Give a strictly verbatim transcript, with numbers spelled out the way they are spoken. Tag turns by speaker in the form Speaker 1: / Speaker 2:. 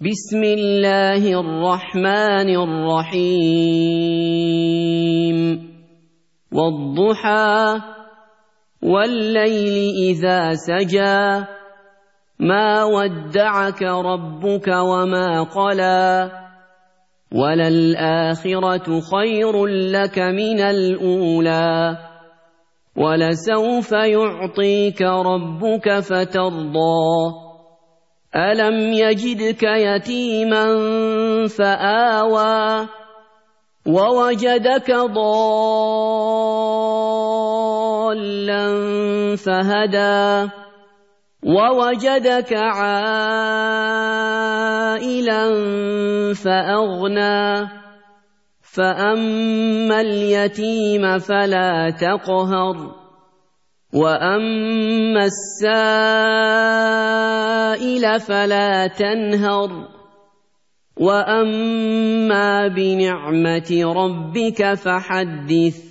Speaker 1: بسم الله الرحمن الرحيم والضحى والليل إذا سجى ما ودعك ربك وما قلى وللآخرة خير لك من الأولى ولسوف يعطيك ربك فترضى ألم يجدك يتيما فآوى ووجدك ضالا فهدى ووجدك عائلا فأغنى فأما اليتيم فلا تقهر وأما السائل فلا تنهر وأما بنعمة ربك فحدث